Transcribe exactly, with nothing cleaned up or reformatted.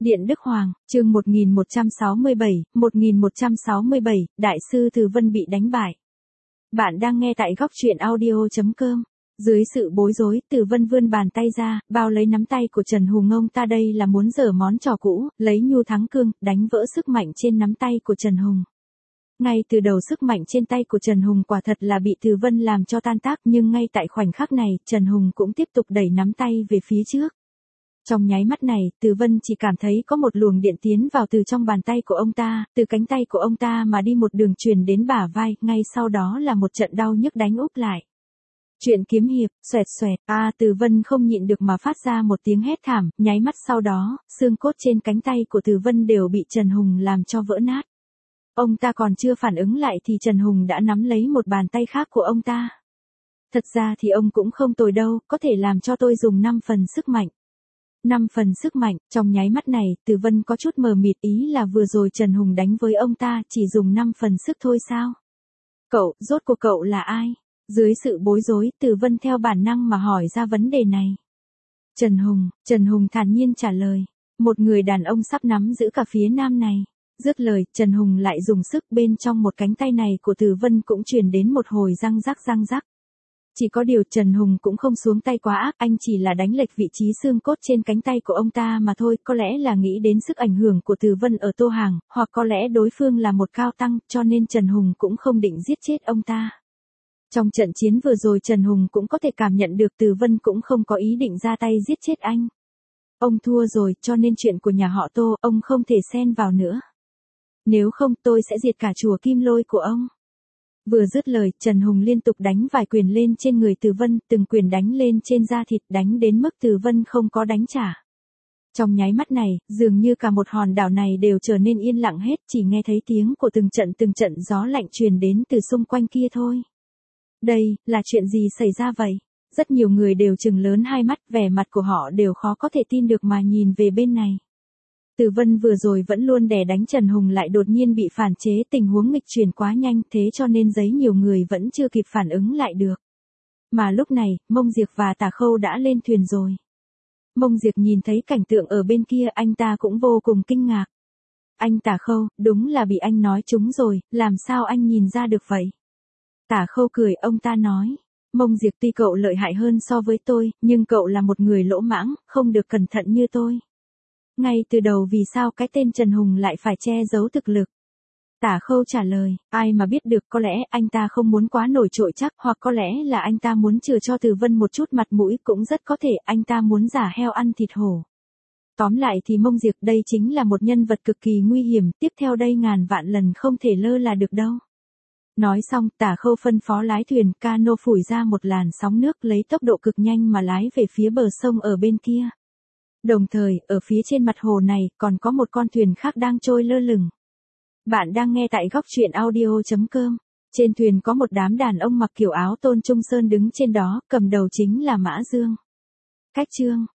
Điện Đức Hoàng, chương một nghìn một trăm sáu mươi bảy, một nghìn một trăm sáu mươi bảy, Đại sư Từ Vân bị đánh bại. Bạn đang nghe tại góc truyện audio chấm com. Dưới sự bối rối, Từ Vân vươn bàn tay ra, bao lấy nắm tay của Trần Hùng. Ông ta đây là muốn giở món trò cũ, lấy nhu thắng cương, đánh vỡ sức mạnh trên nắm tay của Trần Hùng. Ngay từ đầu sức mạnh trên tay của Trần Hùng quả thật là bị Từ Vân làm cho tan tác, nhưng ngay tại khoảnh khắc này, Trần Hùng cũng tiếp tục đẩy nắm tay về phía trước. Trong nháy mắt này, Từ Vân chỉ cảm thấy có một luồng điện tiến vào từ trong bàn tay của ông ta, từ cánh tay của ông ta mà đi một đường truyền đến bả vai, ngay sau đó là một trận đau nhức đánh úp lại. Chuyện kiếm hiệp, xoẹt xoẹt, a à, Từ Vân không nhịn được mà phát ra một tiếng hét thảm, nháy mắt sau đó, xương cốt trên cánh tay của Từ Vân đều bị Trần Hùng làm cho vỡ nát. Ông ta còn chưa phản ứng lại thì Trần Hùng đã nắm lấy một bàn tay khác của ông ta. Thật ra thì ông cũng không tồi đâu, có thể làm cho tôi dùng năm phần sức mạnh. năm phần sức mạnh, trong nháy mắt này, Từ Vân có chút mờ mịt, ý là vừa rồi Trần Hùng đánh với ông ta chỉ dùng năm phần sức thôi sao? Cậu, rốt cuộc cậu là ai? Dưới sự bối rối, Từ Vân theo bản năng mà hỏi ra vấn đề này. Trần Hùng, Trần Hùng thản nhiên trả lời. Một người đàn ông sắp nắm giữ cả phía nam này. Dứt lời, Trần Hùng lại dùng sức, bên trong một cánh tay này của Từ Vân cũng truyền đến một hồi răng rắc răng rắc. Chỉ có điều Trần Hùng cũng không xuống tay quá ác, anh chỉ là đánh lệch vị trí xương cốt trên cánh tay của ông ta mà thôi, có lẽ là nghĩ đến sức ảnh hưởng của Từ Vân ở Tô Hàng, hoặc có lẽ đối phương là một cao tăng, cho nên Trần Hùng cũng không định giết chết ông ta. Trong trận chiến vừa rồi Trần Hùng cũng có thể cảm nhận được Từ Vân cũng không có ý định ra tay giết chết anh. Ông thua rồi, cho nên chuyện của nhà họ Tô, ông không thể xen vào nữa. Nếu không tôi sẽ diệt cả chùa Kim Lôi của ông. Vừa dứt lời, Trần Hùng liên tục đánh vài quyền lên trên người Từ Vân, từng quyền đánh lên trên da thịt, đánh đến mức Từ Vân không có đánh trả. Trong nháy mắt này, dường như cả một hòn đảo này đều trở nên yên lặng hết, chỉ nghe thấy tiếng của từng trận từng trận gió lạnh truyền đến từ xung quanh kia thôi. Đây, là chuyện gì xảy ra vậy? Rất nhiều người đều trừng lớn hai mắt, vẻ mặt của họ đều khó có thể tin được mà nhìn về bên này. Từ Vân vừa rồi vẫn luôn đè đánh Trần Hùng lại đột nhiên bị phản chế, tình huống nghịch chuyển quá nhanh, thế cho nên giấy nhiều người vẫn chưa kịp phản ứng lại được. Mà lúc này, Mông Diệp và Tả Khâu đã lên thuyền rồi. Mông Diệp nhìn thấy cảnh tượng ở bên kia, anh ta cũng vô cùng kinh ngạc. Anh Tả Khâu, đúng là bị anh nói trúng rồi, làm sao anh nhìn ra được vậy? Tả Khâu cười, ông ta nói. Mông Diệp, tuy cậu lợi hại hơn so với tôi, nhưng cậu là một người lỗ mãng, không được cẩn thận như tôi. Ngay từ đầu vì sao cái tên Trần Hùng lại phải che giấu thực lực? Tả Khâu trả lời, ai mà biết được, có lẽ anh ta không muốn quá nổi trội chắc, hoặc có lẽ là anh ta muốn chừa cho Từ Vân một chút mặt mũi, cũng rất có thể anh ta muốn giả heo ăn thịt hổ. Tóm lại thì Mông Diệp đây chính là một nhân vật cực kỳ nguy hiểm, tiếp theo đây ngàn vạn lần không thể lơ là được đâu. Nói xong, Tả Khâu phân phó lái thuyền, cano phủi ra một làn sóng nước lấy tốc độ cực nhanh mà lái về phía bờ sông ở bên kia. Đồng thời, ở phía trên mặt hồ này, còn có một con thuyền khác đang trôi lơ lửng. Bạn đang nghe tại góc truyện audio chấm com. Trên thuyền có một đám đàn ông mặc kiểu áo Tôn Trung Sơn đứng trên đó, cầm đầu chính là Mã Dương. Cách chương,